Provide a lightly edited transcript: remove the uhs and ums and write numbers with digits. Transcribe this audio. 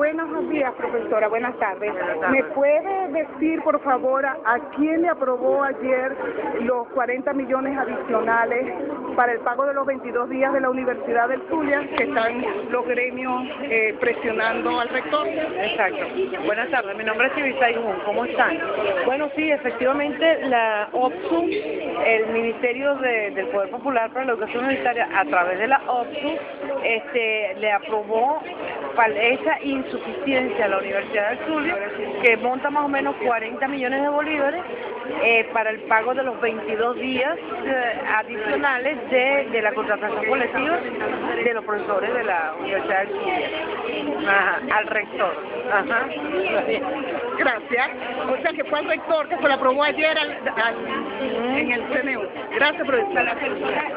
Buenos días, profesora. Buenas tardes. Buenas tardes. ¿Me puede decir, por favor, a quién le aprobó ayer los 40 millones adicionales para el pago de los 22 días de la Universidad del Zulia, que están los gremios presionando al rector? Exacto. Buenas tardes, mi nombre es Civisay Jun. ¿Cómo están? Bueno, sí, efectivamente, la OPSU, el Ministerio del Poder Popular para la Educación Universitaria, a través de la OPSU, le aprobó esa insuficiencia a la Universidad del Zulia, que monta más o menos 40 millones de bolívares para el pago de los 22 días adicionales de la contratación colectiva de los profesores de la Universidad del Zulia, al rector. Ajá. Gracias. O sea que fue al rector que se lo aprobó ayer en el CNU. Gracias, profesora.